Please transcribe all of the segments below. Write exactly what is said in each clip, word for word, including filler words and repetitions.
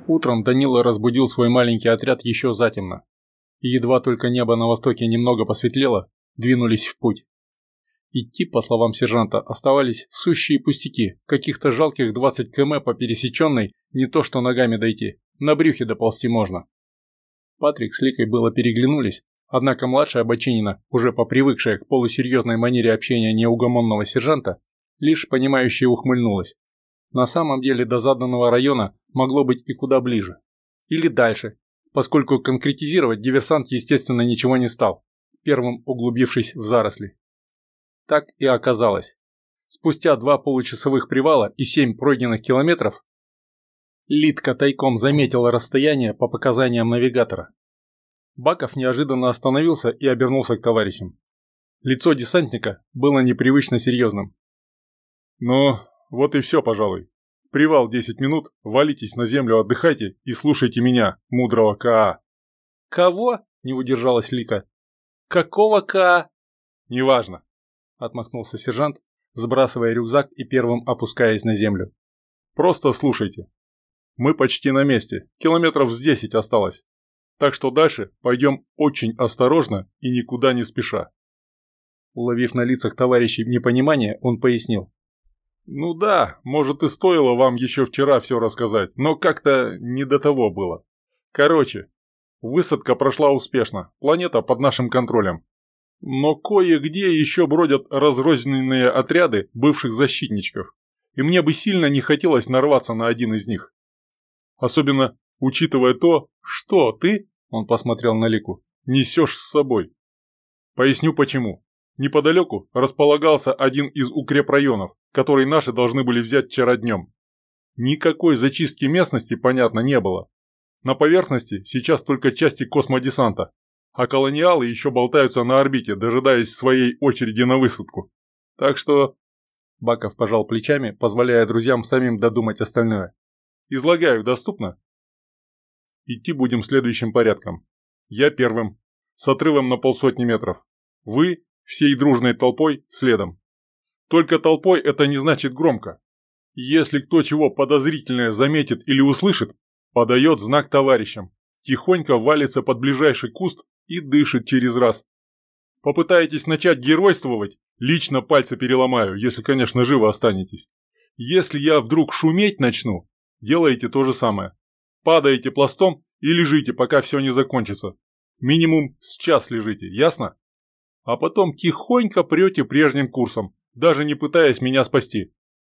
Утром Данила разбудил свой маленький отряд еще затемно. И едва только небо на востоке немного посветлело, двинулись в путь. Идти, по словам сержанта, оставались сущие пустяки, каких-то жалких двадцать километров по пересеченной, не то что ногами дойти, на брюхе доползти можно. Патрик с Ликой было переглянулись, однако младшая бочинина, уже попривыкшая к полусерьезной манере общения неугомонного сержанта, лишь понимающе ухмыльнулась. На самом деле до заданного района могло быть и куда ближе. Или дальше, поскольку конкретизировать диверсант, естественно, ничего не стал, первым углубившись в заросли. Так и оказалось. Спустя два получасовых привала и семь пройденных километров Литка тайком заметила расстояние по показаниям навигатора. Баков неожиданно остановился и обернулся к товарищам. Лицо десантника было непривычно серьезным. «Ну, вот и все, пожалуй. Привал десять минут, валитесь на землю, отдыхайте и слушайте меня, мудрого КА». «Кого?» – не удержалась Лика. «Какого КА?» «Неважно», – отмахнулся сержант, сбрасывая рюкзак и первым опускаясь на землю. «Просто слушайте. Мы почти на месте, километров с десять осталось. Так что дальше пойдем очень осторожно и никуда не спеша». Уловив на лицах товарищей непонимание, он пояснил. «Ну да, может и стоило вам еще вчера все рассказать, но как-то не до того было. Короче, высадка прошла успешно, планета под нашим контролем. Но кое-где еще бродят разрозненные отряды бывших защитничков, и мне бы сильно не хотелось нарваться на один из них. Особенно учитывая то, что ты, он посмотрел на Лику, несешь с собой. Поясню почему. Неподалеку располагался один из укрепрайонов, который наши должны были взять вчера днем. Никакой зачистки местности, понятно, не было. На поверхности сейчас только части космодесанта, а колониалы еще болтаются на орбите, дожидаясь своей очереди на высадку. Так что...» Баков пожал плечами, позволяя друзьям самим додумать остальное. «Излагаю, доступно?» «Идти будем следующим порядком. Я первым, с отрывом на полсотни метров. Вы всей дружной толпой следом. Только толпой это не значит громко. Если кто чего подозрительное заметит или услышит, подает знак товарищам, тихонько валится под ближайший куст и дышит через раз. Попытаетесь начать геройствовать, лично пальцы переломаю, если, конечно, живы останетесь. Если я вдруг шуметь начну, делаете то же самое. Падаете пластом и лежите, пока все не закончится. Минимум с час лежите, ясно? А потом тихонько прете прежним курсом, даже не пытаясь меня спасти.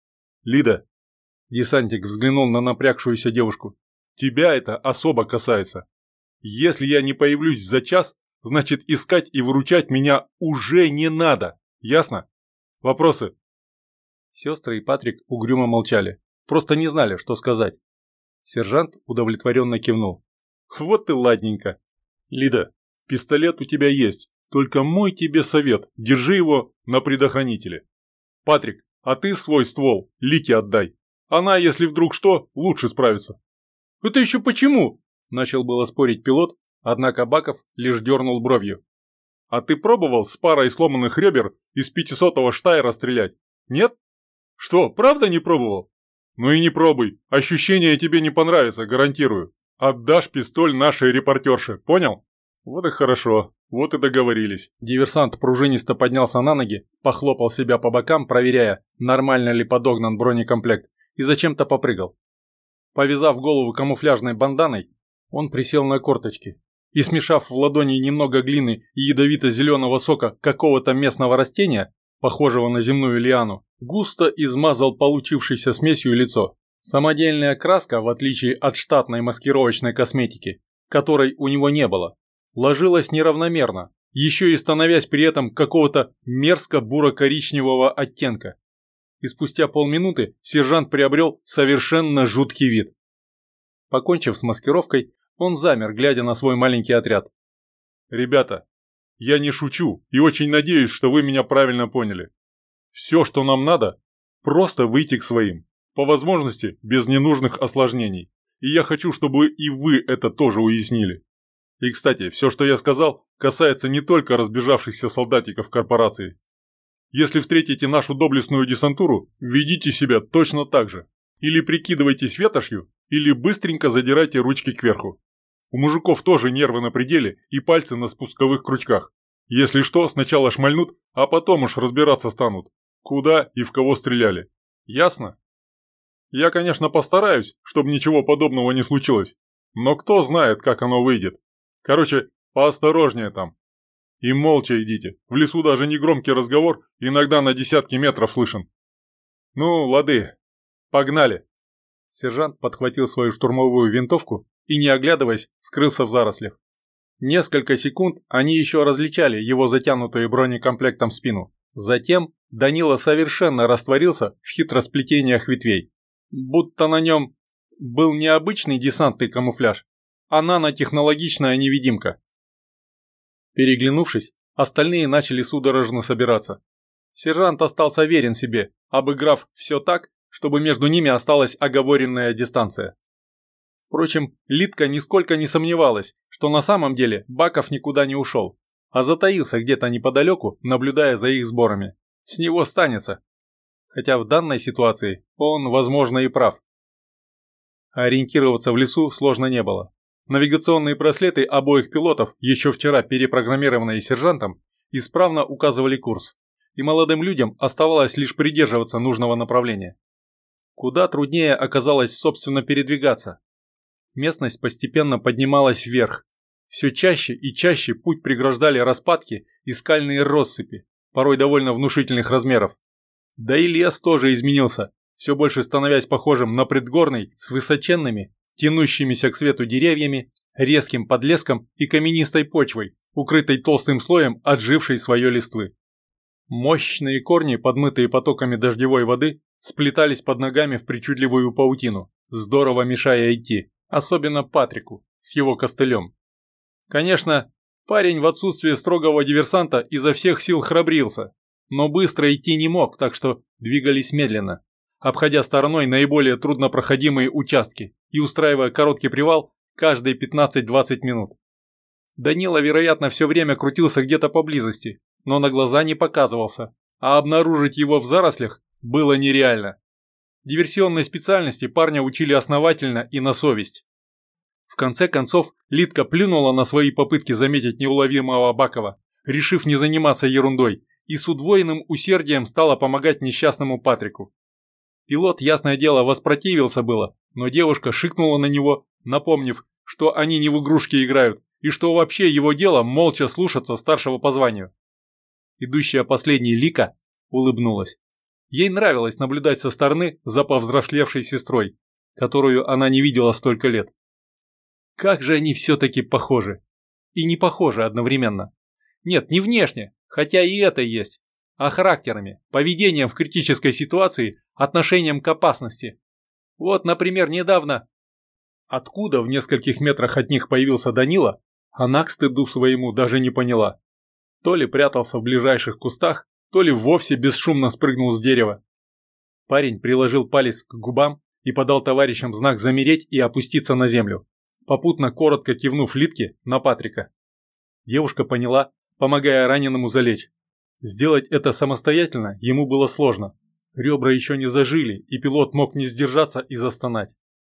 Лида, десантник взглянул на напрягшуюся девушку, тебя это особо касается. Если я не появлюсь за час, значит искать и выручать меня уже не надо, ясно? Вопросы?» Сестры и Патрик угрюмо молчали, просто не знали, что сказать. Сержант удовлетворенно кивнул. «Вот и ладненько. Лида, пистолет у тебя есть. Только мой тебе совет, держи его на предохранителе. Патрик, а ты свой ствол Лике отдай. Она, если вдруг что, лучше справится». «Это еще почему?» – начал было спорить пилот, однако Баков лишь дернул бровью. «А ты пробовал с парой сломанных ребер из пятисотого Штайра стрелять? Нет? Что, правда не пробовал? Ну и не пробуй, ощущения тебе не понравятся, гарантирую. Отдашь пистоль нашей репортерше, понял? Вот и хорошо. Вот и договорились». Диверсант пружинисто поднялся на ноги, похлопал себя по бокам, проверяя, нормально ли подогнан бронекомплект, и зачем-то попрыгал. Повязав голову камуфляжной банданой, он присел на корточки и, смешав в ладони немного глины и ядовито-зеленого сока какого-то местного растения, похожего на земную лиану, густо измазал получившейся смесью лицо. Самодельная краска, в отличие от штатной маскировочной косметики, которой у него не было, ложилась неравномерно, еще и становясь при этом какого-то мерзко-буро-коричневого оттенка. И спустя полминуты сержант приобрел совершенно жуткий вид. Покончив с маскировкой, он замер, глядя на свой маленький отряд. «Ребята, я не шучу и очень надеюсь, что вы меня правильно поняли. Все, что нам надо, просто выйти к своим, по возможности без ненужных осложнений. И я хочу, чтобы и вы это тоже уяснили. И, кстати, все, что я сказал, касается не только разбежавшихся солдатиков корпорации. Если встретите нашу доблестную десантуру, ведите себя точно так же. Или прикидывайтесь ветошью, или быстренько задирайте ручки кверху. У мужиков тоже нервы на пределе и пальцы на спусковых крючках. Если что, сначала шмальнут, а потом уж разбираться станут, куда и в кого стреляли. Ясно? Я, конечно, постараюсь, чтобы ничего подобного не случилось, но кто знает, как оно выйдет. Короче, поосторожнее там. И молча идите. В лесу даже негромкий разговор иногда на десятки метров слышен. Ну, лады. Погнали. Сержант подхватил свою штурмовую винтовку и, не оглядываясь, скрылся в зарослях. Несколько секунд они еще различали его затянутую бронекомплектом спину. Затем Данила совершенно растворился в хитросплетениях ветвей. Будто на нем был не обычный десантный камуфляж, а нанотехнологичная невидимка. Переглянувшись, остальные начали судорожно собираться. Сержант остался верен себе, обыграв все так, чтобы между ними осталась оговоренная дистанция. Впрочем, Лидка нисколько не сомневалась, что на самом деле Баков никуда не ушел, а затаился где-то неподалеку, наблюдая за их сборами. С него станется. Хотя в данной ситуации он, возможно, и прав. Ориентироваться в лесу сложно не было. Навигационные браслеты обоих пилотов, еще вчера перепрограммированные сержантом, исправно указывали курс, и молодым людям оставалось лишь придерживаться нужного направления. Куда труднее оказалось, собственно, передвигаться. Местность постепенно поднималась вверх. Все чаще и чаще путь преграждали распадки и скальные россыпи, порой довольно внушительных размеров. Да и лес тоже изменился, все больше становясь похожим на предгорный с высоченными, тянущимися к свету деревьями, резким подлеском и каменистой почвой, укрытой толстым слоем отжившей свое листвы. Мощные корни, подмытые потоками дождевой воды, сплетались под ногами в причудливую паутину, здорово мешая идти, особенно Патрику с его костылем. Конечно, парень в отсутствие строгого диверсанта изо всех сил храбрился, но быстро идти не мог, так что двигались медленно, обходя стороной наиболее труднопроходимые участки и устраивая короткий привал каждые пятнадцать-двадцать минут. Данила, вероятно, все время крутился где-то поблизости, но на глаза не показывался, а обнаружить его в зарослях было нереально. Диверсионной специальности парня учили основательно и на совесть. В конце концов, Лидка плюнула на свои попытки заметить неуловимого Бакова, решив не заниматься ерундой, и с удвоенным усердием стала помогать несчастному Патрику. Пилот, ясное дело, воспротивился было, но девушка шикнула на него, напомнив, что они не в игрушки играют, и что вообще его дело молча слушаться старшего по званию. Идущая последней Лика улыбнулась. Ей нравилось наблюдать со стороны за повзрослевшей сестрой, которую она не видела столько лет. Как же они все-таки похожи. И не похожи одновременно. Нет, не внешне, хотя и это есть, а характерами, поведением в критической ситуации, отношением к опасности. Вот, например, недавно... Откуда в нескольких метрах от них появился Данила, она к стыду своему даже не поняла. То ли прятался в ближайших кустах, то ли вовсе бесшумно спрыгнул с дерева. Парень приложил палец к губам и подал товарищам знак замереть и опуститься на землю, попутно коротко кивнув Лидке на Патрика. Девушка поняла, помогая раненому залечь. Сделать это самостоятельно ему было сложно. Ребра еще не зажили, и пилот мог не сдержаться и застонать.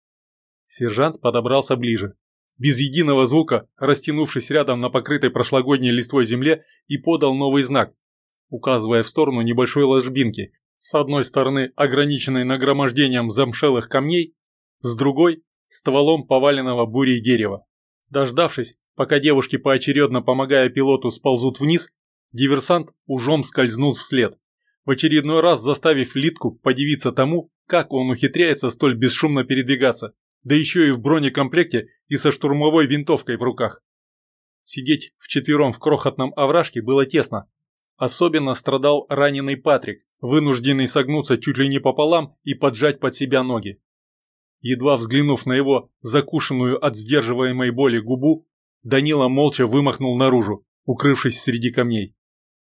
Сержант подобрался ближе, без единого звука, растянувшись рядом на покрытой прошлогодней листвой земле, и подал новый знак, указывая в сторону небольшой ложбинки, с одной стороны ограниченной нагромождением замшелых камней, с другой – стволом поваленного бурей дерева. Дождавшись, пока девушки поочередно помогая пилоту сползут вниз, диверсант ужом скользнул вслед, в очередной раз заставив Лидку подивиться тому, как он ухитряется столь бесшумно передвигаться, да еще и в бронекомплекте и со штурмовой винтовкой в руках. Сидеть вчетвером в крохотном овражке было тесно. Особенно страдал раненый Патрик, вынужденный согнуться чуть ли не пополам и поджать под себя ноги. Едва взглянув на его закушенную от сдерживаемой боли губу, Данила молча вымахнул наружу, укрывшись среди камней.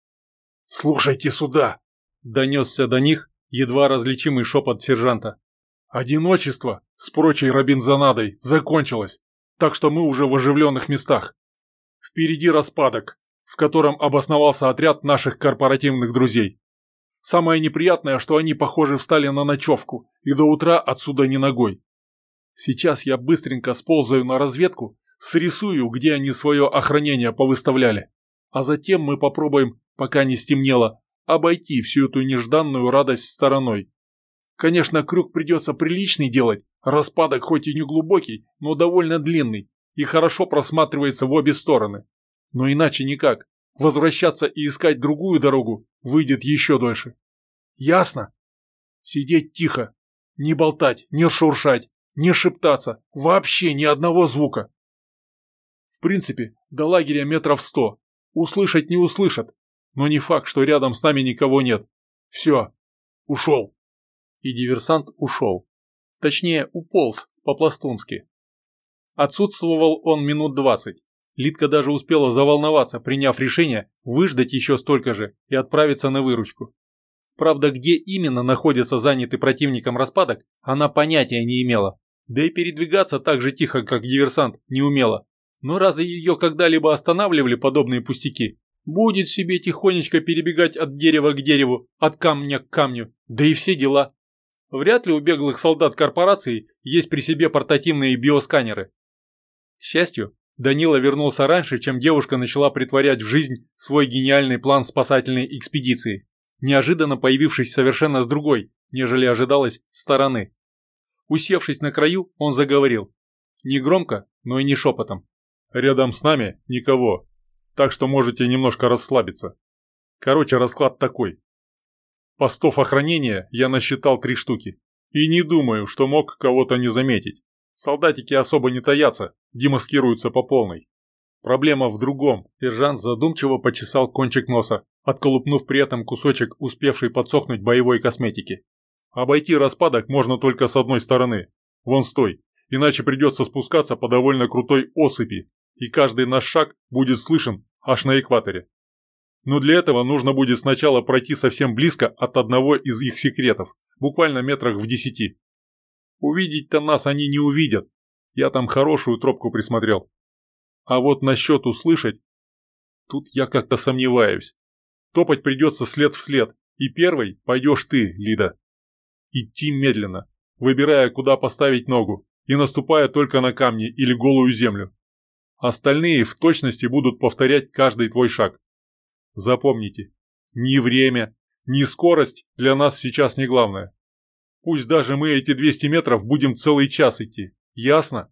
«Слушайте сюда!» – донесся до них едва различимый шепот сержанта. «Одиночество с прочей робинзонадой закончилось, так что мы уже в оживленных местах. Впереди распадок, в котором обосновался отряд наших корпоративных друзей. Самое неприятное, что они, похоже, встали на ночевку и до утра отсюда не ногой. Сейчас я быстренько сползаю на разведку, срисую, где они свое охранение повыставляли. А затем мы попробуем, пока не стемнело, обойти всю эту нежданную радость стороной. Конечно, крюк придется приличный делать, распадок хоть и не глубокий, но довольно длинный и хорошо просматривается в обе стороны. Но иначе никак. Возвращаться и искать другую дорогу выйдет еще дольше. Ясно? Сидеть тихо, не болтать, не шуршать, не шептаться, вообще ни одного звука. В принципе, до лагеря метров сто. Услышать не услышат, но не факт, что рядом с нами никого нет. Все, ушел. И диверсант ушел. Точнее, уполз по-пластунски. Отсутствовал он минут двадцать. Лидка даже успела заволноваться, приняв решение выждать еще столько же и отправиться на выручку. Правда, где именно находится занятый противником распадок, она понятия не имела. Да и передвигаться так же тихо, как диверсант, не умела. Но разве ее когда-либо останавливали подобные пустяки? Будет себе тихонечко перебегать от дерева к дереву, от камня к камню, да и все дела. Вряд ли у беглых солдат корпорации есть при себе портативные биосканеры. К счастью, Данила вернулся раньше, чем девушка начала притворять в жизнь свой гениальный план спасательной экспедиции, неожиданно появившись совершенно с другой, нежели ожидалось, стороны. Усевшись на краю, он заговорил. Не громко, но и не шепотом. «Рядом с нами никого, так что можете немножко расслабиться. Короче, расклад такой. Постов охранения я насчитал три штуки. И не думаю, что мог кого-то не заметить. Солдатики особо не таятся, демаскируются по полной. Проблема в другом». Сержант задумчиво почесал кончик носа, отколупнув при этом кусочек успевшей подсохнуть боевой косметики. «Обойти распадок можно только с одной стороны. Вон с той. Иначе придется спускаться по довольно крутой осыпи, и каждый наш шаг будет слышен аж на экваторе. Но для этого нужно будет сначала пройти совсем близко от одного из их секретов, буквально метрах в десяти. Увидеть-то нас они не увидят. Я там хорошую тропку присмотрел. А вот насчет услышать, тут я как-то сомневаюсь. Топать придется след в след, и первой пойдешь ты, Лида. Идти медленно, выбирая, куда поставить ногу, и наступая только на камни или голую землю. Остальные в точности будут повторять каждый твой шаг. Запомните, ни время, ни скорость для нас сейчас не главное. Пусть даже мы эти двести метров будем целый час идти, ясно?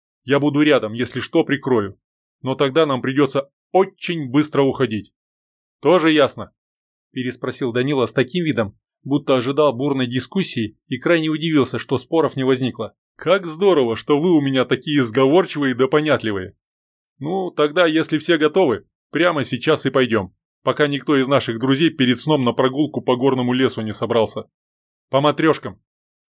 Я буду рядом, если что, прикрою. Но тогда нам придется очень быстро уходить. Тоже ясно? Переспросил Данила с таким видом, будто ожидал бурной дискуссии и крайне удивился, что споров не возникло. Как здорово, что вы у меня такие сговорчивые да понятливые. Ну, тогда, если все готовы, прямо сейчас и пойдем, пока никто из наших друзей перед сном на прогулку по горному лесу не собрался. По матрешкам.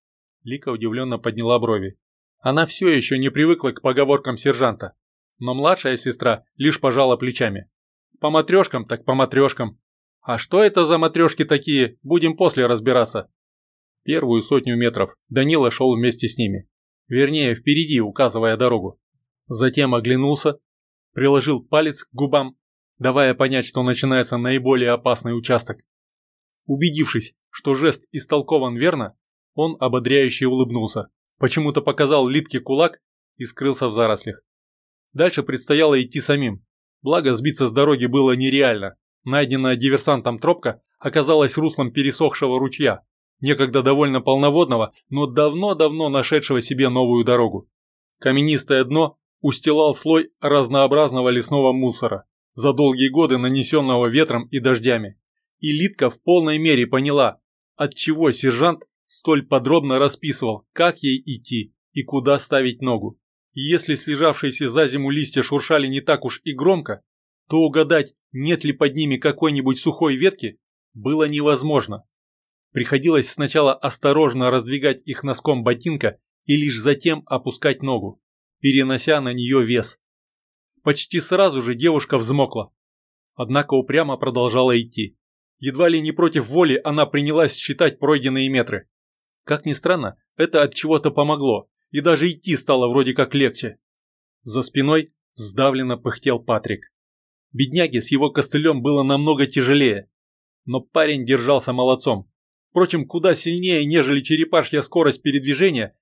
Лика удивленно подняла брови. Она все еще не привыкла к поговоркам сержанта, но младшая сестра лишь пожала плечами. По матрешкам так по матрешкам. А что это за матрешки такие, будем после разбираться. Первую сотню метров Данила шел вместе с ними. Вернее, впереди, указывая дорогу. Затем оглянулся, приложил палец к губам, давая понять, что начинается наиболее опасный участок. Убедившись, что жест истолкован верно, он ободряюще улыбнулся, почему-то показал Лидке кулак и скрылся в зарослях. Дальше предстояло идти самим, благо сбиться с дороги было нереально. Найденная диверсантом тропка оказалась руслом пересохшего ручья, некогда довольно полноводного, но давно-давно нашедшего себе новую дорогу. Каменистое дно устилал слой разнообразного лесного мусора, за долгие годы нанесенного ветром и дождями. И Лидка в полной мере поняла, отчего сержант столь подробно расписывал, как ей идти и куда ставить ногу. И если слежавшиеся за зиму листья шуршали не так уж и громко, то угадать, нет ли под ними какой-нибудь сухой ветки, было невозможно. Приходилось сначала осторожно раздвигать их носком ботинка и лишь затем опускать ногу, перенося на нее вес. Почти сразу же девушка взмокла, однако упрямо продолжала идти. Едва ли не против воли она принялась считать пройденные метры. Как ни странно, это от чего-то помогло, и даже идти стало вроде как легче. За спиной сдавленно пыхтел Патрик. Бедняге с его костылем было намного тяжелее, но парень держался молодцом. Впрочем, куда сильнее, нежели черепашья скорость передвижения,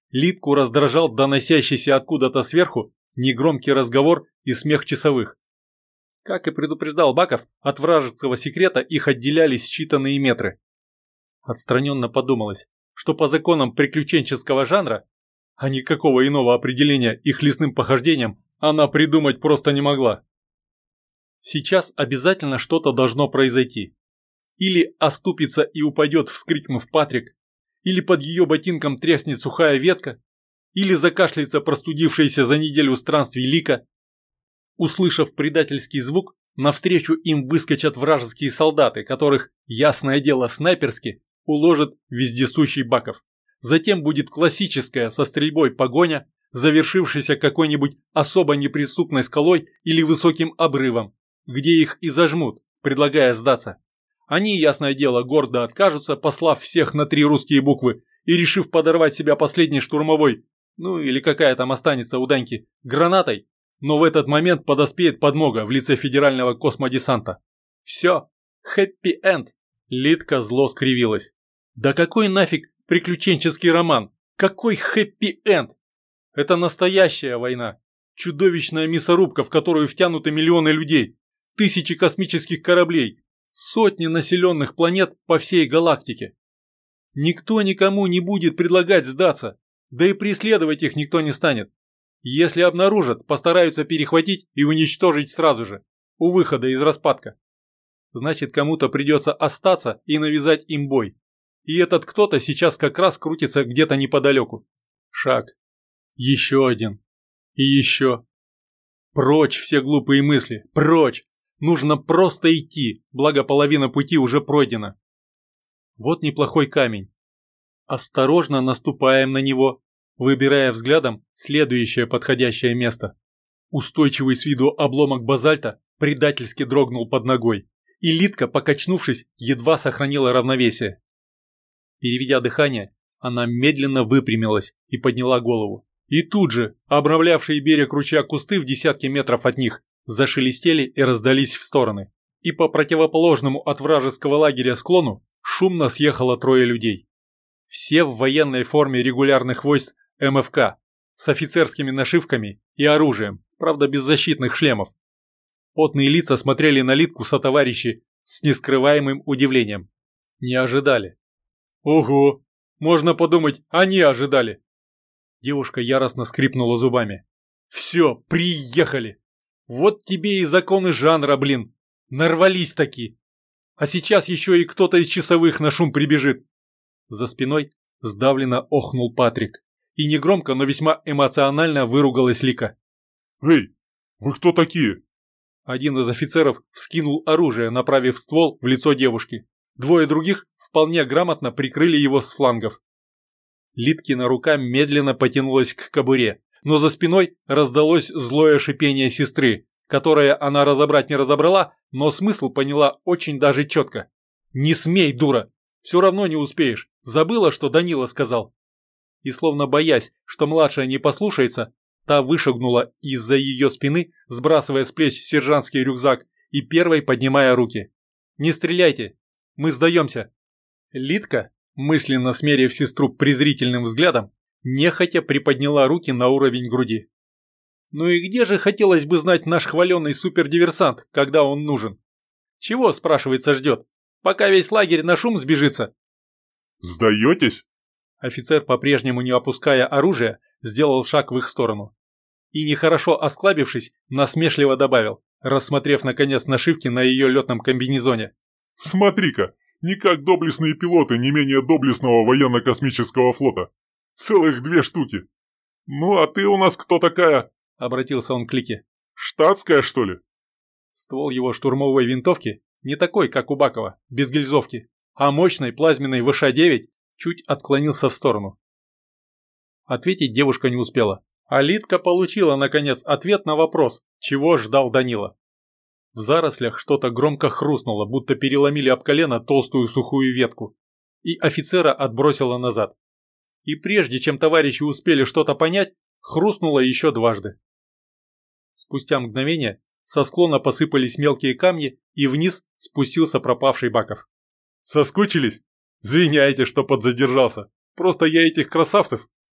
Литку раздражал доносящийся откуда-то сверху негромкий разговор и смех часовых. Как и предупреждал Баков, от вражеского секрета их отделяли считанные метры. Отстраненно подумалось, что по законам приключенческого жанра, а никакого иного определения их лесным похождениям она придумать просто не могла. Сейчас обязательно что-то должно произойти. Или оступится и упадет, вскрикнув Патрик, или под ее ботинком треснет сухая ветка, или закашляется простудившаяся за неделю странствий Лика. Услышав предательский звук, навстречу им выскочат вражеские солдаты, которых, ясное дело, снайперски уложит вездесущий Баков. Затем будет классическая со стрельбой погоня, завершившаяся какой-нибудь особо неприступной скалой или высоким обрывом, где их и зажмут, предлагая сдаться. Они, ясное дело, гордо откажутся, послав всех на три русские буквы и решив подорвать себя последней штурмовой, ну или какая там останется у Даньки, гранатой, но в этот момент подоспеет подмога в лице федерального космодесанта. Все, хэппи-энд. Литка зло скривилась. Да какой нафиг приключенческий роман? Какой хэппи-энд? Это настоящая война. Чудовищная мясорубка, в которую втянуты миллионы людей, тысячи космических кораблей, сотни населенных планет по всей галактике. Никто никому не будет предлагать сдаться, да и преследовать их никто не станет. Если обнаружат, постараются перехватить и уничтожить сразу же, у выхода из распадка. Значит, кому-то придется остаться и навязать им бой. И этот кто-то сейчас как раз крутится где-то неподалеку. Шаг. Еще один. И еще. Прочь все глупые мысли, прочь. Нужно просто идти, благо половина пути уже пройдена. Вот неплохой камень. Осторожно наступаем на него, выбирая взглядом следующее подходящее место. Устойчивый с виду обломок базальта предательски дрогнул под ногой, и Литка, покачнувшись, едва сохранила равновесие. Переведя дыхание, она медленно выпрямилась и подняла голову. И тут же, обрамлявшие берег ручья кусты в десятки метров от них, зашелестели и раздались в стороны. И по противоположному от вражеского лагеря склону шумно съехало трое людей. Все в военной форме регулярных войск эм эф ка, с офицерскими нашивками и оружием, правда без защитных шлемов. Потные лица смотрели на Литку сотоварищи с нескрываемым удивлением. Не ожидали. Ого, можно подумать, они ожидали. Девушка яростно скрипнула зубами. Все, приехали. Вот тебе и законы жанра, блин. Нарвались таки. А сейчас еще и кто-то из часовых на шум прибежит. За спиной сдавленно охнул Патрик. И негромко, но весьма эмоционально выругалась Лика. «Эй, вы кто такие?» Один из офицеров вскинул оружие, направив ствол в лицо девушки. Двое других вполне грамотно прикрыли его с флангов. Литкина рука медленно потянулась к кобуре, но за спиной раздалось злое шипение сестры, которое она разобрать не разобрала, но смысл поняла очень даже четко. «Не смей, дура! Все равно не успеешь. Забыла, что Данила сказал». И словно боясь, что младшая не послушается, та вышагнула из-за ее спины, сбрасывая с плеч сержантский рюкзак и первой поднимая руки. «Не стреляйте! Мы сдаемся!» Литка, мысленно смерив сестру презрительным взглядом, нехотя приподняла руки на уровень груди. «Ну и где же хотелось бы знать наш хваленый супердиверсант, когда он нужен? Чего, спрашивается, ждет? Пока весь лагерь на шум сбежится?» «Сдаетесь?» Офицер, по-прежнему не опуская оружие, сделал шаг в их сторону. И, нехорошо осклабившись, насмешливо добавил, рассмотрев наконец нашивки на ее летном комбинезоне. «Смотри-ка, не как доблестные пилоты не менее доблестного военно-космического флота. Целых две штуки. Ну, а ты у нас кто такая?» — обратился он к Лике. «Штатская, что ли?» Ствол его штурмовой винтовки не такой, как у Бакова, без гильзовки, а мощной плазменной вэ ша девять чуть отклонился в сторону. Ответить девушка не успела, а Литка получила, наконец, ответ на вопрос, чего ждал Данила. В зарослях что-то громко хрустнуло, будто переломили об колено толстую сухую ветку, и офицера отбросило назад. И прежде чем товарищи успели что-то понять, хрустнуло еще дважды. Спустя мгновение со склона посыпались мелкие камни, и вниз спустился пропавший Баков. «Соскучились? Извиняйте, что подзадержался. Просто я этих красавцев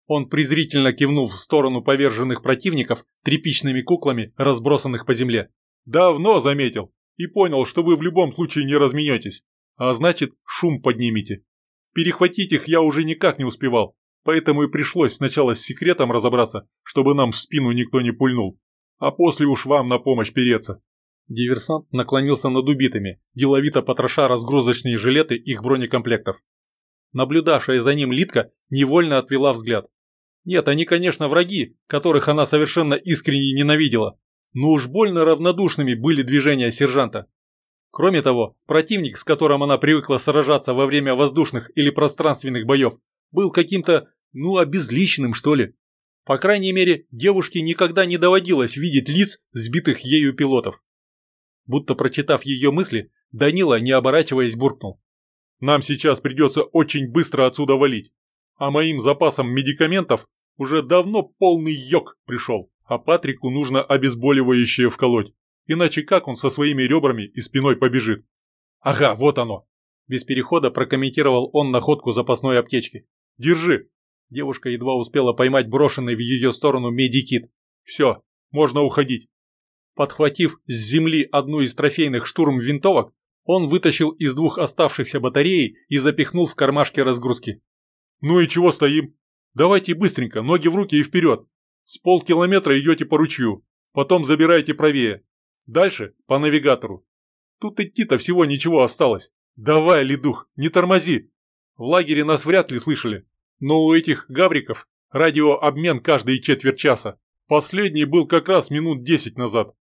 Он презрительно кивнул в сторону поверженных противников тряпичными куклами, разбросанных по земле. «Давно заметил и понял, что вы в любом случае не разменетесь, а значит, шум поднимете. Перехватить их я уже никак не успевал, поэтому и пришлось сначала с секретом разобраться, чтобы нам в спину никто не пульнул, а после уж вам на помощь переться». Диверсант наклонился над убитыми, деловито потроша разгрузочные жилеты их бронекомплектов. Наблюдавшая за ним Литка невольно отвела взгляд. Нет, они, конечно, враги, которых она совершенно искренне ненавидела, но уж больно равнодушными были движения сержанта. Кроме того, противник, с которым она привыкла сражаться во время воздушных или пространственных боев, был каким-то, ну, обезличенным, что ли. По крайней мере, девушке никогда не доводилось видеть лиц сбитых ею пилотов. Будто прочитав ее мысли, Данила, не оборачиваясь, буркнул. «Нам сейчас придется очень быстро отсюда валить, а моим запасам медикаментов уже давно полный йог пришел, а Патрику нужно обезболивающее вколоть, иначе как он со своими ребрами и спиной побежит?» «Ага, вот оно!» Без перехода прокомментировал он находку запасной аптечки. «Держи!» Девушка едва успела поймать брошенный в ее сторону медикит. «Все, можно уходить». Подхватив с земли одну из трофейных штурм-винтовок, он вытащил из двух оставшихся батареи и запихнул в кармашки разгрузки. «Ну и чего стоим? Давайте быстренько, ноги в руки и вперед. С полкилометра идете по ручью, потом забираете правее. Дальше по навигатору. Тут идти-то всего ничего осталось. Давай, ледух, не тормози. В лагере нас вряд ли слышали, но у этих гавриков радиообмен каждые четверть часа. Последний был как раз минут десять назад».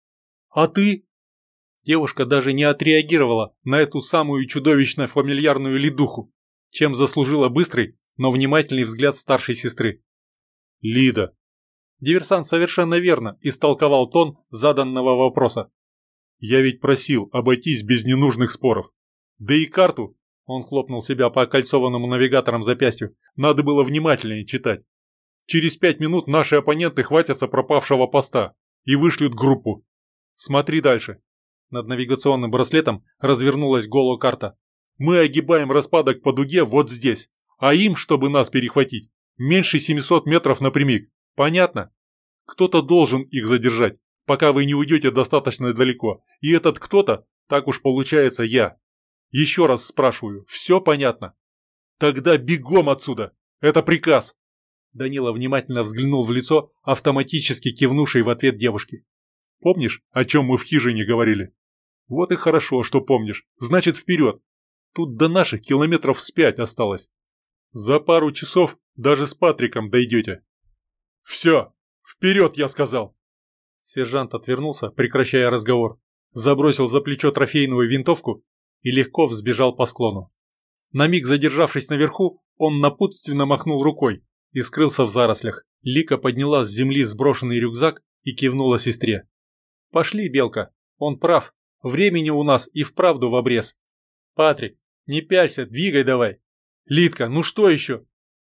«А ты?» Девушка даже не отреагировала на эту самую чудовищно фамильярную ледуху, чем заслужила быстрый, но внимательный взгляд старшей сестры. «Лида». Диверсант совершенно верно истолковал тон заданного вопроса. «Я ведь просил обойтись без ненужных споров. Да и карту», он хлопнул себя по окольцованному навигатором запястью, надо было внимательнее читать. «Через пять минут наши оппоненты хватятся пропавшего поста и вышлют группу. Смотри дальше». Над навигационным браслетом развернулась голокарта. «Мы огибаем распадок по дуге вот здесь, а им, чтобы нас перехватить, меньше семисот метров напрямик. Понятно? Кто-то должен их задержать, пока вы не уйдете достаточно далеко, и этот кто-то, так уж получается, я. Еще раз спрашиваю, все понятно? Тогда бегом отсюда, это приказ». Данила внимательно взглянул в лицо автоматически кивнувшей в ответ девушки. «Помнишь, о чем мы в хижине говорили? Вот и хорошо, что помнишь. Значит, вперед. Тут до наших километров вспять осталось. За пару часов даже с Патриком дойдете. Все, вперед, я сказал!» Сержант отвернулся, прекращая разговор, забросил за плечо трофейную винтовку и легко взбежал по склону. На миг задержавшись наверху, он напутственно махнул рукой и скрылся в зарослях. Лика подняла с земли сброшенный рюкзак и кивнула сестре. «Пошли, Белка, он прав. Времени у нас и вправду в обрез. Патрик, не пялься, двигай давай. Литка, ну что еще?»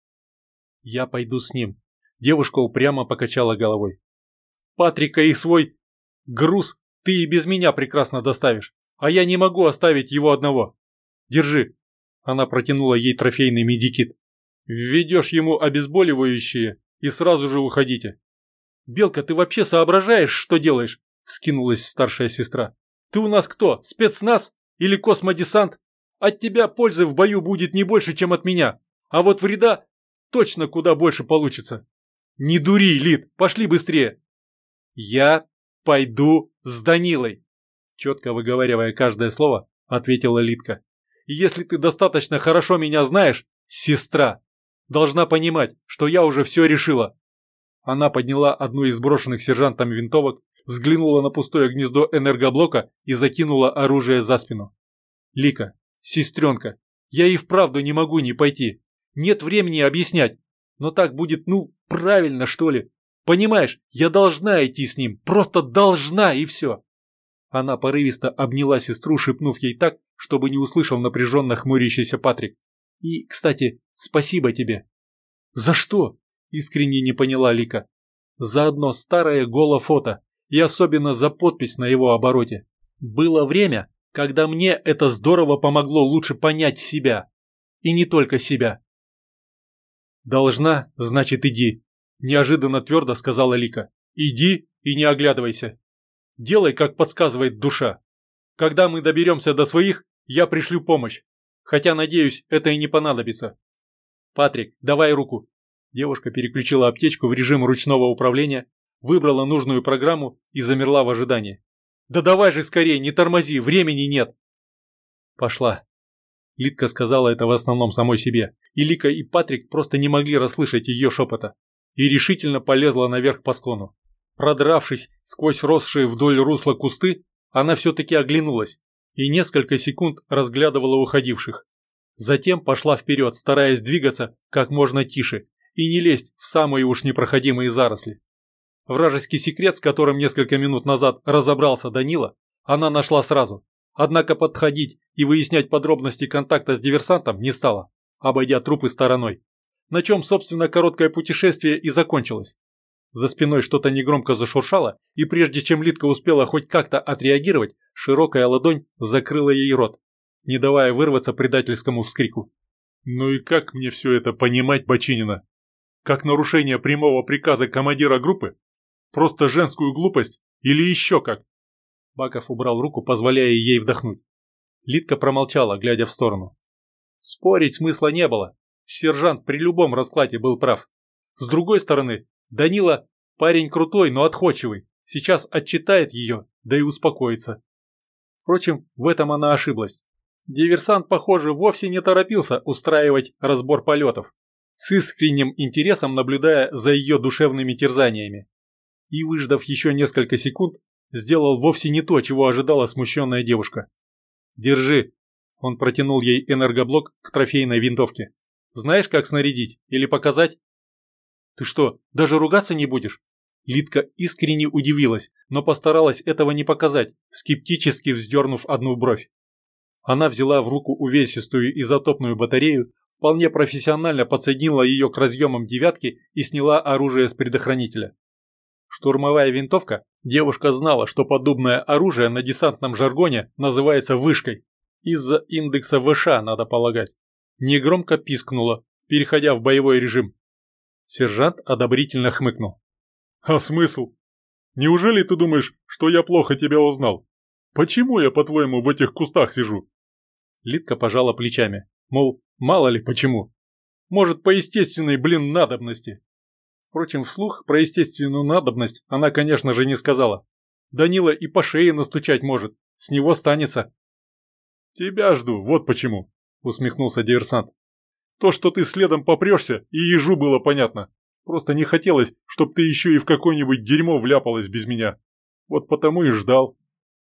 «Я пойду с ним». Девушка упрямо покачала головой. «Патрика и свой груз ты и без меня прекрасно доставишь, а я не могу оставить его одного. Держи». Она протянула ей трофейный медикит. «Введешь ему обезболивающее и сразу же уходите». «Белка, ты вообще соображаешь, что делаешь?» – вскинулась старшая сестра. «Ты у нас кто, спецназ или космодесант? От тебя пользы в бою будет не больше, чем от меня, а вот вреда точно куда больше получится. Не дури, Лид, пошли быстрее». «Я пойду с Данилой», – четко выговаривая каждое слово, ответила Лидка. «И если ты достаточно хорошо меня знаешь, сестра, должна понимать, что я уже все решила». Она подняла одну из брошенных сержантом винтовок, взглянула на пустое гнездо энергоблока и закинула оружие за спину. «Лика, сестренка, я и вправду не могу не пойти. Нет времени объяснять, но так будет, ну, правильно, что ли. Понимаешь, я должна идти с ним, просто должна, и все». Она порывисто обняла сестру, шепнув ей так, чтобы не услышал напряженно хмурящийся Патрик. «И, кстати, спасибо тебе». «За что?» – искренне не поняла Лика. «За одно старое голофото и особенно за подпись на его обороте. Было время, когда мне это здорово помогло лучше понять себя. И не только себя». Должна, значит иди, неожиданно твердо сказала Лика. Иди и не оглядывайся. Делай, как подсказывает душа. Когда мы доберемся до своих, я пришлю помощь. Хотя, надеюсь, это и не понадобится. Патрик, давай руку. Девушка переключила аптечку в режим ручного управления, выбрала нужную программу и замерла в ожидании. Да давай же скорее, не тормози, времени нет. Пошла. Литка сказала это в основном самой себе, и Лика и Патрик просто не могли расслышать ее шепота, и решительно полезла наверх по склону. Продравшись сквозь росшие вдоль русла кусты, она все-таки оглянулась и несколько секунд разглядывала уходивших. Затем пошла вперед, стараясь двигаться как можно тише и не лезть в самые уж непроходимые заросли. Вражеский секрет, с которым несколько минут назад разобрался Данила, она нашла сразу. Однако подходить и выяснять подробности контакта с диверсантом не стала, обойдя трупы стороной. На чем, собственно, короткое путешествие и закончилось. За спиной что-то негромко зашуршало, и прежде чем Литка успела хоть как-то отреагировать, широкая ладонь закрыла ей рот, не давая вырваться предательскому вскрику. «Ну и как мне все это понимать, Бочинина? Как нарушение прямого приказа командира группы? Просто женскую глупость? Или еще как?» Баков убрал руку, позволяя ей вдохнуть. Литка промолчала, глядя в сторону. Спорить смысла не было. Сержант при любом раскладе был прав. С другой стороны, Данила парень крутой, но отходчивый. Сейчас отчитает ее, да и успокоится. Впрочем, в этом она ошиблась. Диверсант, похоже, вовсе не торопился устраивать разбор полетов, с искренним интересом наблюдая за ее душевными терзаниями. И, выждав еще несколько секунд, сделал вовсе не то, чего ожидала смущенная девушка. «Держи!» Он протянул ей энергоблок к трофейной винтовке. «Знаешь, как снарядить? Или показать?» «Ты что, даже ругаться не будешь?» Литка искренне удивилась, но постаралась этого не показать, скептически вздернув одну бровь. Она взяла в руку увесистую изотопную батарею, вполне профессионально подсоединила ее к разъемам девятки и сняла оружие с предохранителя. Штурмовая винтовка, девушка знала, что подобное оружие на десантном жаргоне называется вышкой. Из-за индекса ВШ, надо полагать. Негромко пискнула, переходя в боевой режим. Сержант одобрительно хмыкнул. «А смысл? Неужели ты думаешь, что я плохо тебя узнал? Почему я, по-твоему, в этих кустах сижу?» Литка пожала плечами, мол, мало ли почему. Может, по естественной, блин, надобности. Впрочем, вслух про естественную надобность она, конечно же, не сказала. Данила и по шее настучать может, с него станется. «Тебя жду, вот почему», — усмехнулся диверсант. «То, что ты следом попрешься, и ежу было понятно. Просто не хотелось, чтоб ты еще и в какое-нибудь дерьмо вляпалась без меня. Вот потому и ждал».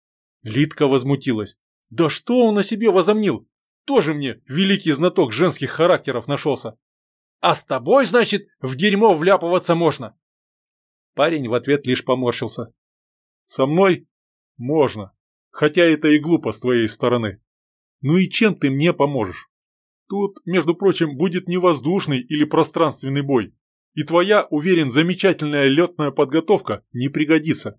Литка возмутилась. «Да что он о себе возомнил? Тоже мне великий знаток женских характеров нашелся. А с тобой, значит, в дерьмо вляпываться можно?» Парень в ответ лишь поморщился. «Со мной? Можно. Хотя это и глупо с твоей стороны. Ну и чем ты мне поможешь? Тут, между прочим, будет не воздушный или пространственный бой. И твоя, уверен, замечательная летная подготовка не пригодится.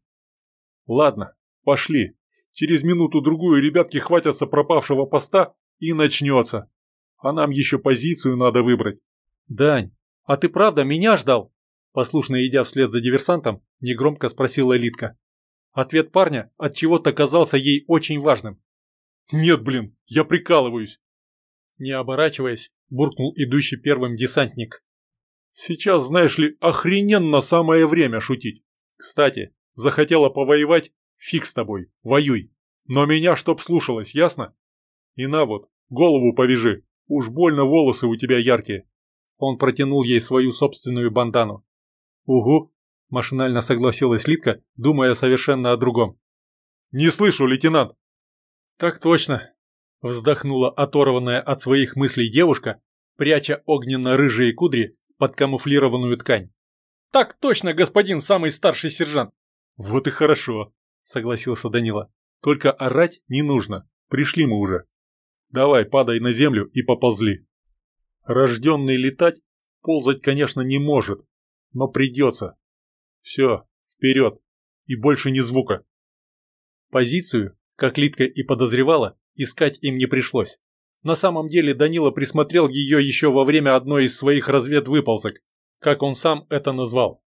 Ладно, пошли. Через минуту-другую ребятки хватятся пропавшего поста и начнется. А нам еще позицию надо выбрать». «Дань, а ты правда меня ждал?» Послушно идя вслед за диверсантом, негромко спросила Литка. Ответ парня отчего-то казался ей очень важным. «Нет, блин, я прикалываюсь!» Не оборачиваясь, буркнул идущий первым десантник. «Сейчас, знаешь ли, охрененно самое время шутить. Кстати, захотела повоевать? Фиг с тобой, воюй. Но меня чтоб слушалось, ясно? И на вот, голову повяжи, уж больно волосы у тебя яркие». Он протянул ей свою собственную бандану. «Угу», – машинально согласилась Литка, думая совершенно о другом. «Не слышу, лейтенант». «Так точно», – вздохнула оторванная от своих мыслей девушка, пряча огненно-рыжие кудри под камуфлированную ткань. «Так точно, господин самый старший сержант». «Вот и хорошо», – согласился Данила. «Только орать не нужно, пришли мы уже. Давай, падай на землю и поползли». Рожденный летать, ползать, конечно, не может, но придется. Все, вперед, и больше ни звука. Позицию, как Литка и подозревала, искать им не пришлось. На самом деле Данила присмотрел ее еще во время одной из своих разведвыползок, как он сам это назвал.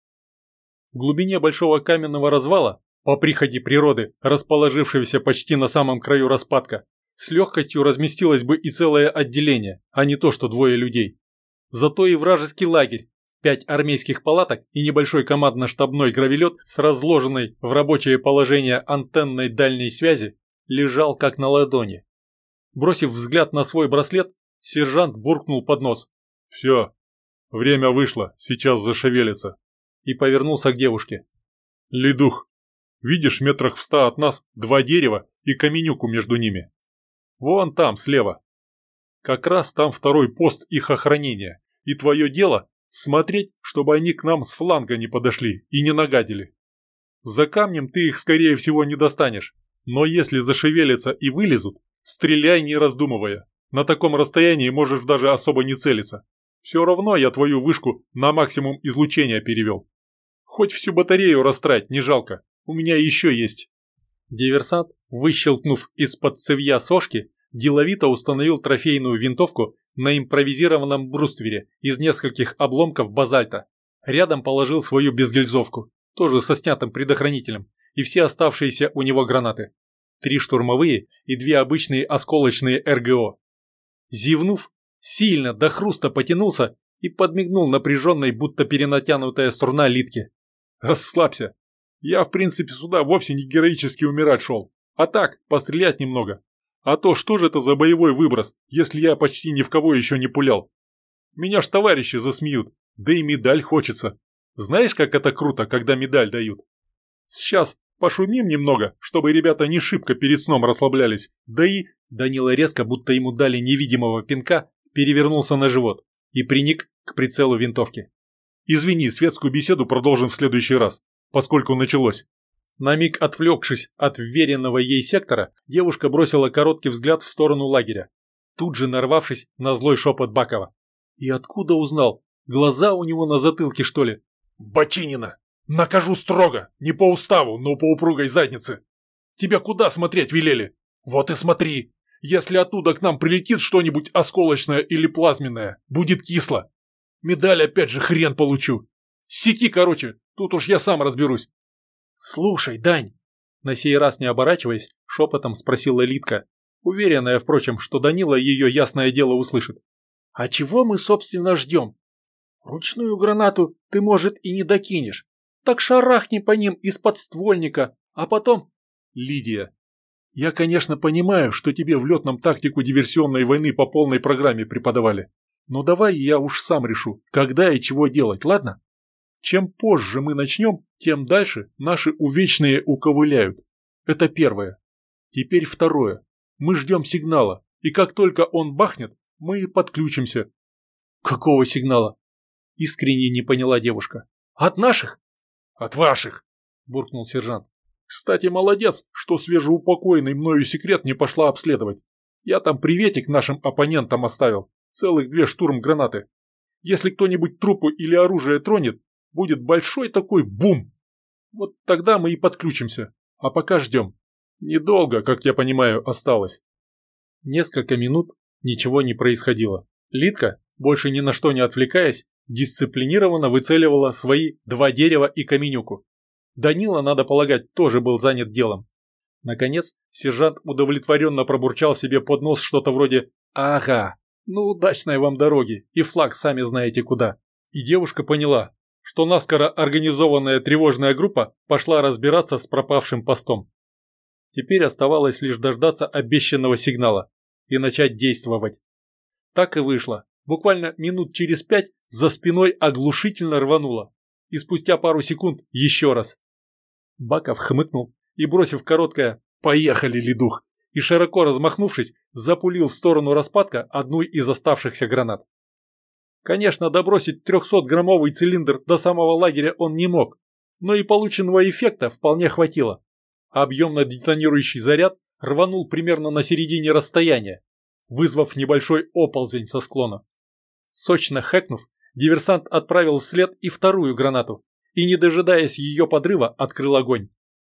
В глубине большого каменного развала, по прихоти природы, расположившегося почти на самом краю распадка, с легкостью разместилось бы и целое отделение, а не то что двое людей. Зато и вражеский лагерь, пять армейских палаток и небольшой командно-штабной гравелет с разложенной в рабочее положение антенной дальней связи лежал как на ладони. Бросив взгляд на свой браслет, сержант буркнул под нос: «Все, время вышло, сейчас зашевелится», и повернулся к девушке. «Ледух, видишь, метрах в ста от нас два дерева и каменюку между ними? Вон там, слева. Как раз там второй пост их охранения, и твое дело – смотреть, чтобы они к нам с фланга не подошли и не нагадили. За камнем ты их, скорее всего, не достанешь, но если зашевелятся и вылезут, стреляй не раздумывая. На таком расстоянии можешь даже особо не целиться. Все равно я твою вышку на максимум излучения перевел. Хоть всю батарею растрать, не жалко, у меня еще есть». Диверсант, выщелкнув из-под цевья сошки, деловито установил трофейную винтовку на импровизированном бруствере из нескольких обломков базальта. Рядом положил свою безгильзовку, тоже со снятым предохранителем, и все оставшиеся у него гранаты. Три штурмовые и две обычные осколочные эр гэ о. Зевнув, сильно до хруста потянулся и подмигнул напряженной, будто перенатянутая струна Литке. «Расслабься. Я, в принципе, сюда вовсе не героически умирать шел, а так, пострелять немного. А то что же это за боевой выброс, если я почти ни в кого еще не пулял? Меня ж товарищи засмеют, да и медаль хочется. Знаешь, как это круто, когда медаль дают? Сейчас пошумим немного, чтобы ребята не шибко перед сном расслаблялись, да и...» Данила резко, будто ему дали невидимого пинка, перевернулся на живот и приник к прицелу винтовки. «Извини, светскую беседу продолжим в следующий раз, поскольку началось». На миг отвлекшись от вверенного ей сектора, девушка бросила короткий взгляд в сторону лагеря, тут же нарвавшись на злой шепот Бакова. И откуда узнал? Глаза у него на затылке, что ли? «Бочинина! Накажу строго, не по уставу, но по упругой заднице. Тебя куда смотреть велели? Вот и смотри. Если оттуда к нам прилетит что-нибудь осколочное или плазменное, будет кисло. Медаль опять же хрен получу. Секи, короче, тут уж я сам разберусь». «Слушай, Дань!» На сей раз не оборачиваясь, шепотом спросила Литка, уверенная, впрочем, что Данила ее ясное дело услышит. «А чего мы, собственно, ждем? Ручную гранату ты, может, и не докинешь. Так шарахни по ним из подствольника, а потом...» «Лидия, я, конечно, понимаю, что тебе в летном тактику диверсионной войны по полной программе преподавали, но давай я уж сам решу, когда и чего делать, ладно? Чем позже мы начнем, тем дальше наши увечные уковыляют. Это первое. Теперь второе. Мы ждем сигнала, и как только он бахнет, мы подключимся». «Какого сигнала?» Искренне не поняла девушка. «От наших?» «От ваших», – буркнул сержант. «Кстати, молодец, что свежеупокоенный мною секрет не пошла обследовать. Я там приветик нашим оппонентам оставил, целых две штурм-гранаты. Если кто-нибудь трупы или оружие тронет, будет большой такой бум. Вот тогда мы и подключимся, а пока ждем. Недолго, как я понимаю, осталось». Несколько минут ничего не происходило. Литка, больше ни на что не отвлекаясь, дисциплинированно выцеливала свои два дерева и каменюку. Данила, надо полагать, тоже был занят делом. Наконец, сержант удовлетворенно пробурчал себе под нос что-то вроде «Ага, ну удачной вам дороги, и флаг сами знаете куда». И девушка поняла, что наскоро организованная тревожная группа пошла разбираться с пропавшим постом. Теперь оставалось лишь дождаться обещанного сигнала и начать действовать. Так и вышло. Буквально минут через пять за спиной оглушительно рвануло. И спустя пару секунд еще раз. Баков хмыкнул и, бросив короткое «Поехали, ледух!» и широко размахнувшись, запулил в сторону распадка одну из оставшихся гранат. Конечно, добросить трехсотграммовый цилиндр до самого лагеря он не мог, но и полученного эффекта вполне хватило. Объемно-детонирующий заряд рванул примерно на середине расстояния, вызвав небольшой оползень со склона. Сочно хэкнув, диверсант отправил вслед и вторую гранату и, не дожидаясь ее подрыва, открыл огонь.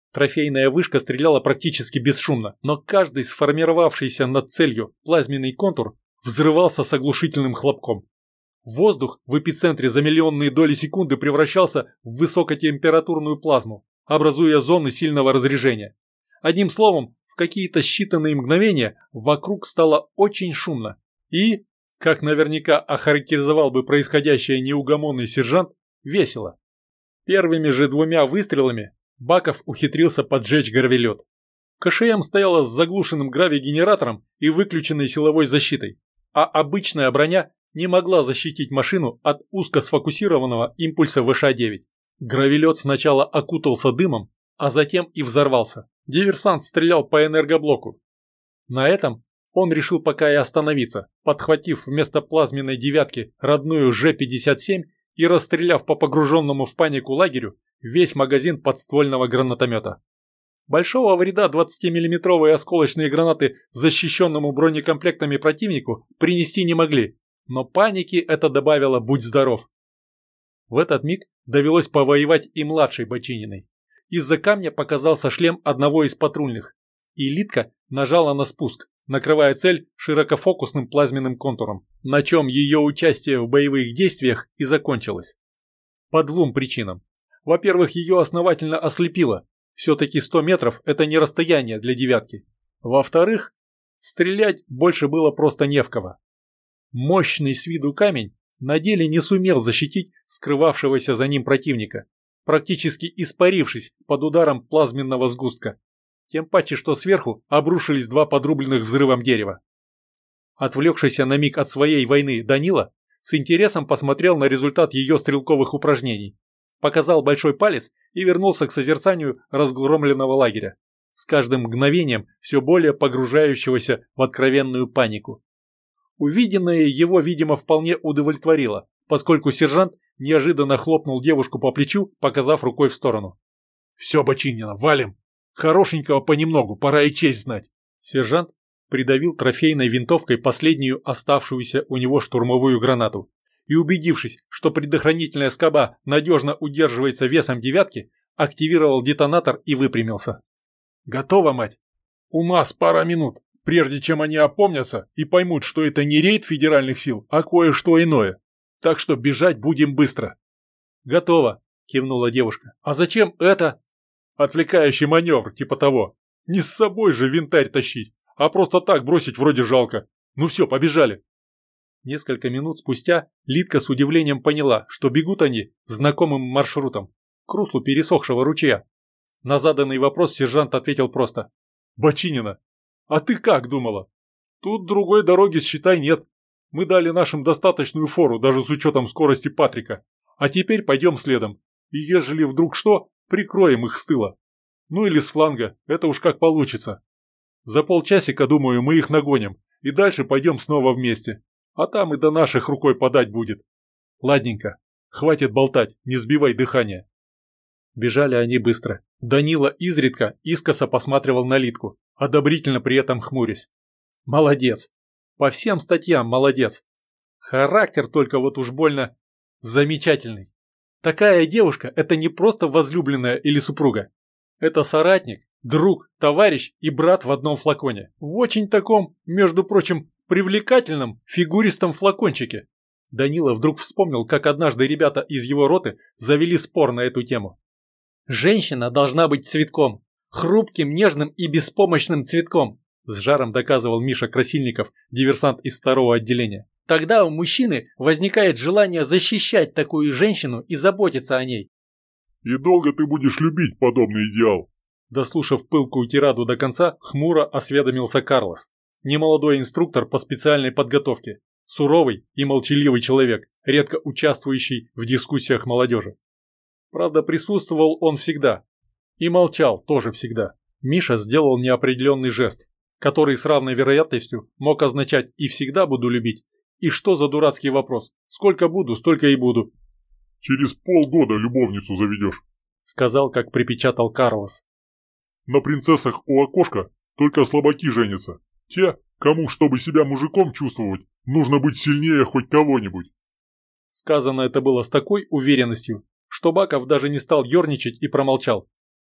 Трофейная вышка стреляла практически бесшумно, но каждый сформировавшийся над целью плазменный контур взрывался с оглушительным хлопком. Воздух в эпицентре за миллионные доли секунды превращался в высокотемпературную плазму, образуя зоны сильного разряжения. Одним словом, в какие-то считанные мгновения вокруг стало очень шумно. И, как наверняка охарактеризовал бы происходящее неугомонный сержант, весело. Первыми же двумя выстрелами Баков ухитрился поджечь гравелет. КШМ стояла с заглушенным гравигенератором и выключенной силовой защитой, а обычная броня не могла защитить машину от узко сфокусированного импульса вэ ша девять. Гравелет сначала окутался дымом, а затем и взорвался. Диверсант стрелял по энергоблоку. На этом он решил пока и остановиться, подхватив вместо плазменной девятки родную жэ пятьдесят семь и расстреляв по погруженному в панику лагерю весь магазин подствольного гранатомета. Большого вреда двадцатимиллиметровые осколочные гранаты защищенному бронекомплектами противнику принести не могли, но паники это добавило будь здоров. В этот миг довелось повоевать и младшей Бочининой. Из-за камня показался шлем одного из патрульных, и Литка нажала на спуск, накрывая цель широкофокусным плазменным контуром, на чем ее участие в боевых действиях и закончилось. По двум причинам. Во-первых, ее основательно ослепило. Все-таки сто метров – это не расстояние для девятки. Во-вторых, стрелять больше было просто не в кого. Мощный с виду камень на деле не сумел защитить скрывавшегося за ним противника, практически испарившись под ударом плазменного сгустка. Тем паче, что сверху обрушились два подрубленных взрывом дерева. Отвлекшийся на миг от своей войны Данила с интересом посмотрел на результат ее стрелковых упражнений, показал большой палец и вернулся к созерцанию разгромленного лагеря, с каждым мгновением все более погружающегося в откровенную панику. Увиденное его, видимо, вполне удовлетворило, поскольку сержант неожиданно хлопнул девушку по плечу, показав рукой в сторону. «Все, Бочинина, валим! Хорошенького понемногу, пора и честь знать!» Сержант придавил трофейной винтовкой последнюю оставшуюся у него штурмовую гранату и, убедившись, что предохранительная скоба надежно удерживается весом девятки, активировал детонатор и выпрямился. «Готово, мать? У нас пара минут, прежде чем они опомнятся и поймут, что это не рейд федеральных сил, а кое-что иное. Так что бежать будем быстро». «Готово», – кивнула девушка. «А зачем это?» «Отвлекающий маневр, типа того. Не с собой же винтарь тащить, а просто так бросить вроде жалко. Ну все, побежали». Несколько минут спустя Литка с удивлением поняла, что бегут они знакомым маршрутом, к руслу пересохшего ручья. На заданный вопрос сержант ответил просто. «Бочинина, а ты как думала? Тут другой дороги, считай, нет. Мы дали нашим достаточную фору, даже с учетом скорости Патрика. А теперь пойдем следом. И ежели вдруг что, прикроем их с тыла. Ну или с фланга, это уж как получится. За полчасика, думаю, мы их нагоним, и дальше пойдем снова вместе. А там и до наших рукой подать будет. Ладненько, хватит болтать, не сбивай дыхание». Бежали они быстро. Данила изредка искоса посматривал на Литку, одобрительно при этом хмурясь. Молодец. По всем статьям молодец. Характер только вот уж больно замечательный. Такая девушка – это не просто возлюбленная или супруга. Это соратник, друг, товарищ и брат в одном флаконе. В очень таком, между прочим, привлекательном фигуристом флакончике. Данила вдруг вспомнил, как однажды ребята из его роты завели спор на эту тему. «Женщина должна быть цветком, хрупким, нежным и беспомощным цветком», с жаром доказывал Миша Красильников, диверсант из второго отделения. «Тогда у мужчины возникает желание защищать такую женщину и заботиться о ней». «И долго ты будешь любить подобный идеал?» Дослушав пылкую тираду до конца, хмуро осведомился Карлос. Немолодой инструктор по специальной подготовке. Суровый и молчаливый человек, редко участвующий в дискуссиях молодежи. Правда, присутствовал он всегда. И молчал тоже всегда. Миша сделал неопределенный жест, который с равной вероятностью мог означать «и всегда буду любить», и что за дурацкий вопрос «сколько буду, столько и буду». «Через полгода любовницу заведешь», — сказал, как припечатал Карлос. «На принцессах у окошка только слабаки женятся. Те, кому, чтобы себя мужиком чувствовать, нужно быть сильнее хоть кого-нибудь». Сказано это было с такой уверенностью, что Баков даже не стал ерничать и промолчал.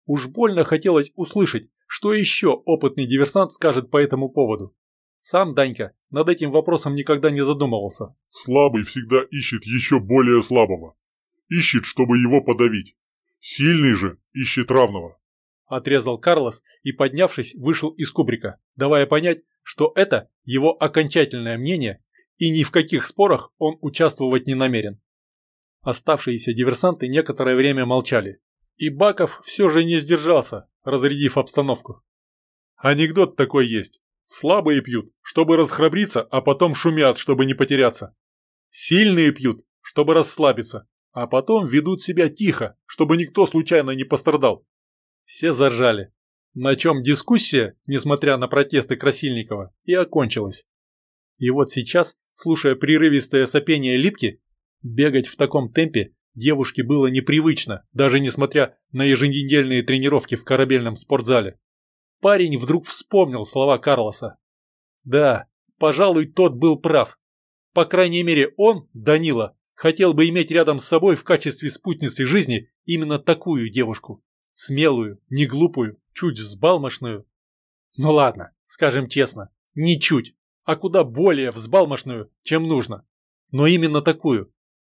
Уж больно хотелось услышать, что еще опытный диверсант скажет по этому поводу. Сам Данька над этим вопросом никогда не задумывался. Слабый всегда ищет еще более слабого. Ищет, чтобы его подавить. Сильный же ищет равного. Отрезал Карлос и, поднявшись, вышел из кубрика, давая понять, что это его окончательное мнение и ни в каких спорах он участвовать не намерен. Оставшиеся диверсанты некоторое время молчали. И Баков все же не сдержался, разрядив обстановку. Анекдот такой есть. Слабые пьют, чтобы расхрабриться, а потом шумят, чтобы не потеряться. Сильные пьют, чтобы расслабиться, а потом ведут себя тихо, чтобы никто случайно не пострадал. Все заржали. На чем дискуссия, несмотря на протесты Красильникова, и окончилась. И вот сейчас, слушая прерывистое сопение Литки, бегать в таком темпе девушке было непривычно, даже несмотря на еженедельные тренировки в корабельном спортзале. Парень вдруг вспомнил слова Карлоса. Да, пожалуй, тот был прав. По крайней мере, он, Данила, хотел бы иметь рядом с собой в качестве спутницы жизни именно такую девушку. Смелую, не глупую, чуть взбалмошную. Ну ладно, скажем честно, не чуть, а куда более взбалмошную, чем нужно. Но именно такую.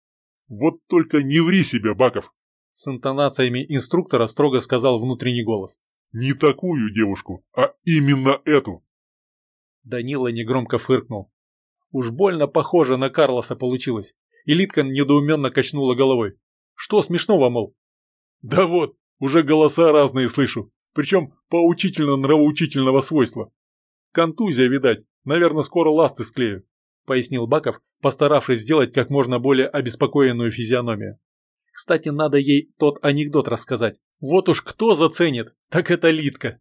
Вот только не ври себе, Баков. С интонациями инструктора строго сказал внутренний голос. Не такую девушку, а именно эту. Данила негромко фыркнул. Уж больно похоже на Карлоса получилось. И Литка недоуменно качнула головой. Что смешного, мол? Да вот, уже голоса разные слышу. Причем поучительно-нравоучительного свойства. Контузия, видать. Наверное, скоро ласты склею. Пояснил Баков, постаравшись сделать как можно более обеспокоенную физиономию. Кстати, надо ей тот анекдот рассказать. Вот уж кто заценит, так это Литка.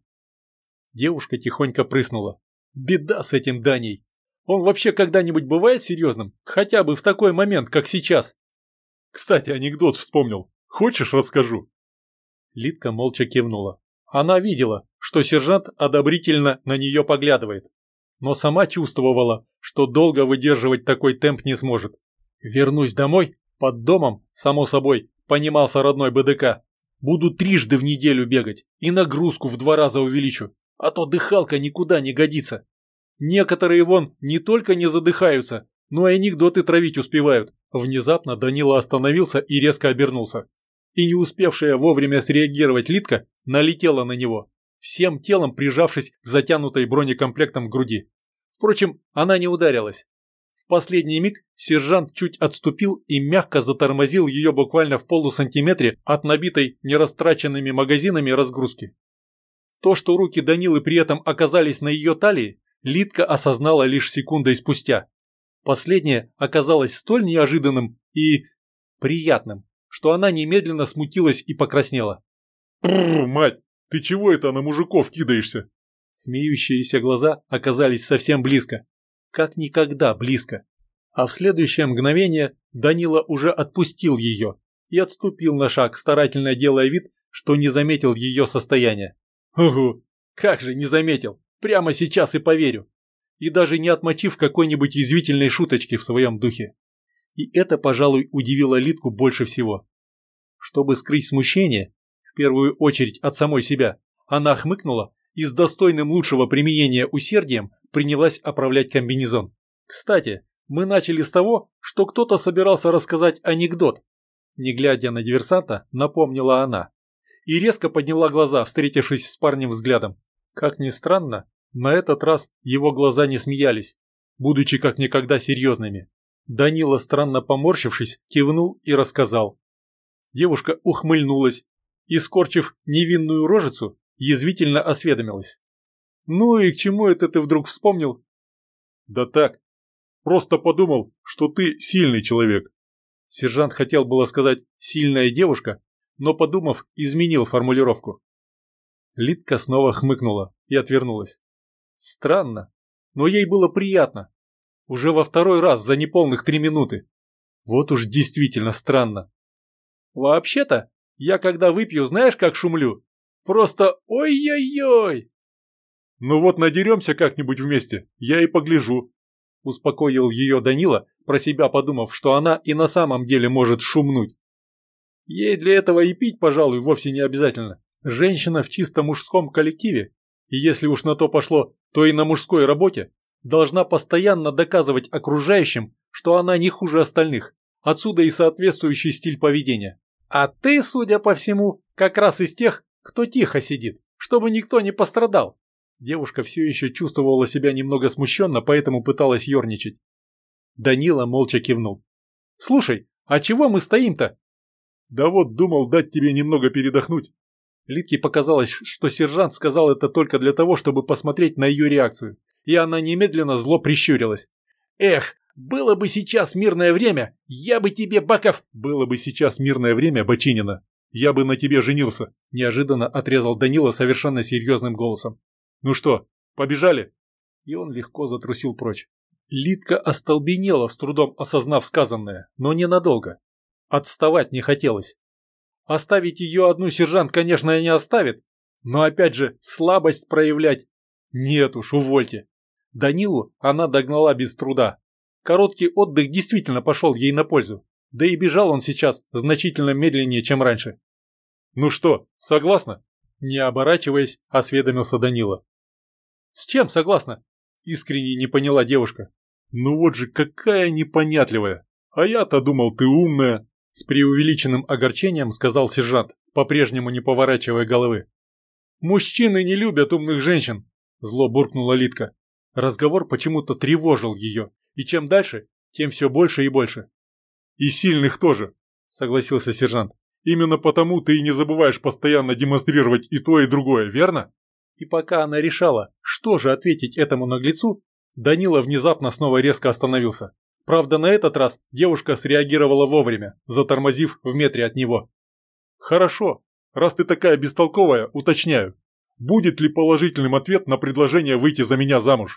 Девушка тихонько прыснула. Беда с этим Даней. Он вообще когда-нибудь бывает серьезным? Хотя бы в такой момент, как сейчас. Кстати, анекдот вспомнил. Хочешь, расскажу? Литка молча кивнула. Она видела, что сержант одобрительно на нее поглядывает. Но сама чувствовала, что долго выдерживать такой темп не сможет. Вернусь домой, под домом, само собой, понимался родной БДК. Буду трижды в неделю бегать и нагрузку в два раза увеличу, а то дыхалка никуда не годится. Некоторые вон не только не задыхаются, но и анекдоты травить успевают. Внезапно Данила остановился и резко обернулся. И не успевшая вовремя среагировать Литка налетела на него, всем телом прижавшись к затянутой бронекомплектом груди. Впрочем, она не ударилась. В последний миг сержант чуть отступил и мягко затормозил ее буквально в полусантиметре от набитой нерастраченными магазинами разгрузки. То, что руки Данилы при этом оказались на ее талии, Литка осознала лишь секундой спустя. Последнее оказалось столь неожиданным и приятным, что она немедленно смутилась и покраснела. «Бррр, мать, ты чего это на мужиков кидаешься?» Смеющиеся глаза оказались совсем близко. Как никогда близко. А в следующее мгновение Данила уже отпустил ее и отступил на шаг, старательно делая вид, что не заметил ее состояние. Ого, как же не заметил, прямо сейчас и поверю. И даже не отмочив какой-нибудь язвительной шуточки в своем духе. И это, пожалуй, удивило Литку больше всего. Чтобы скрыть смущение, в первую очередь от самой себя, она хмыкнула и с достойным лучшего применения усердием принялась оправлять комбинезон. Кстати, мы начали с того, что кто-то собирался рассказать анекдот. Не глядя на диверсанта, напомнила она. И резко подняла глаза, встретившись с парнем взглядом. Как ни странно, на этот раз его глаза не смеялись, будучи как никогда серьезными. Данила, странно поморщившись, кивнул и рассказал. Девушка ухмыльнулась и, скорчив невинную рожицу, язвительно осведомилась. «Ну и к чему это ты вдруг вспомнил?» «Да так, просто подумал, что ты сильный человек». Сержант хотел было сказать «сильная девушка», но, подумав, изменил формулировку. Литка снова хмыкнула и отвернулась. Странно, но ей было приятно. Уже во второй раз за неполных три минуты. Вот уж действительно странно. Вообще-то, я когда выпью, знаешь, как шумлю? Просто ой-ой-ой! Ну вот надеремся как-нибудь вместе, я и погляжу. Успокоил ее Данила, про себя подумав, что она и на самом деле может шумнуть. Ей для этого и пить, пожалуй, вовсе не обязательно. Женщина в чисто мужском коллективе, и если уж на то пошло, то и на мужской работе, должна постоянно доказывать окружающим, что она не хуже остальных. Отсюда и соответствующий стиль поведения. А ты, судя по всему, как раз из тех, кто тихо сидит, чтобы никто не пострадал. Девушка все еще чувствовала себя немного смущенно, поэтому пыталась ерничать. Данила молча кивнул. «Слушай, а чего мы стоим-то?» «Да вот думал дать тебе немного передохнуть». Литке показалось, что сержант сказал это только для того, чтобы посмотреть на ее реакцию, и она немедленно зло прищурилась. «Эх, было бы сейчас мирное время, я бы тебе, Баков...» «Было бы сейчас мирное время, Бочинина, я бы на тебе женился», неожиданно отрезал Данила совершенно серьезным голосом. «Ну что, побежали?» И он легко затрусил прочь. Литка остолбенела, с трудом осознав сказанное, но ненадолго. Отставать не хотелось. Оставить ее одну сержант, конечно, не оставит, но опять же слабость проявлять. Нет уж, увольте. Данилу она догнала без труда. Короткий отдых действительно пошел ей на пользу, да и бежал он сейчас значительно медленнее, чем раньше. «Ну что, согласна?» Не оборачиваясь, осведомился Данила. «С чем согласна?» Искренне не поняла девушка. «Ну вот же какая непонятливая! А я-то думал, ты умная!» С преувеличенным огорчением сказал сержант, по-прежнему не поворачивая головы. «Мужчины не любят умных женщин!» Зло буркнула Литка. Разговор почему-то тревожил ее, и чем дальше, тем все больше и больше. «И сильных тоже!» Согласился сержант. «Именно потому ты и не забываешь постоянно демонстрировать и то, и другое, верно?» И пока она решала, что же ответить этому наглецу, Данила внезапно снова резко остановился. Правда, на этот раз девушка среагировала вовремя, затормозив в метре от него. «Хорошо, раз ты такая бестолковая, уточняю. Будет ли положительным ответ на предложение выйти за меня замуж?»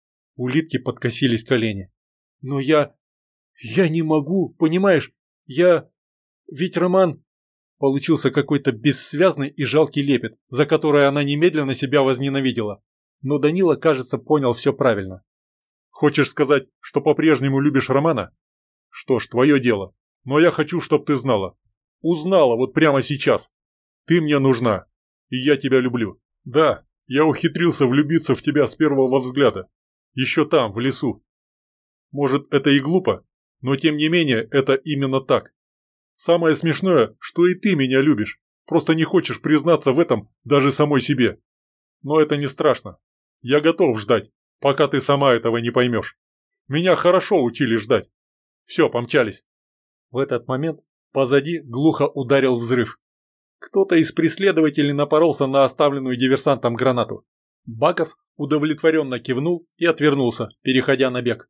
У Литки подкосились колени. «Но я... я не могу, понимаешь? Я... ведь Роман...» Получился какой-то бессвязный и жалкий лепет, за который она немедленно себя возненавидела. Но Данила, кажется, понял все правильно. «Хочешь сказать, что по-прежнему любишь Романа? Что ж, твое дело. Но я хочу, чтоб ты знала. Узнала вот прямо сейчас. Ты мне нужна. И я тебя люблю. Да, я ухитрился влюбиться в тебя с первого взгляда. Еще там, в лесу. Может, это и глупо, но тем не менее, это именно так. Самое смешное, что и ты меня любишь, просто не хочешь признаться в этом даже самой себе. Но это не страшно. Я готов ждать, пока ты сама этого не поймешь. Меня хорошо учили ждать. Все, помчались». В этот момент позади глухо ударил взрыв. Кто-то из преследователей напоролся на оставленную диверсантом гранату. Баков удовлетворенно кивнул и отвернулся, переходя на бег.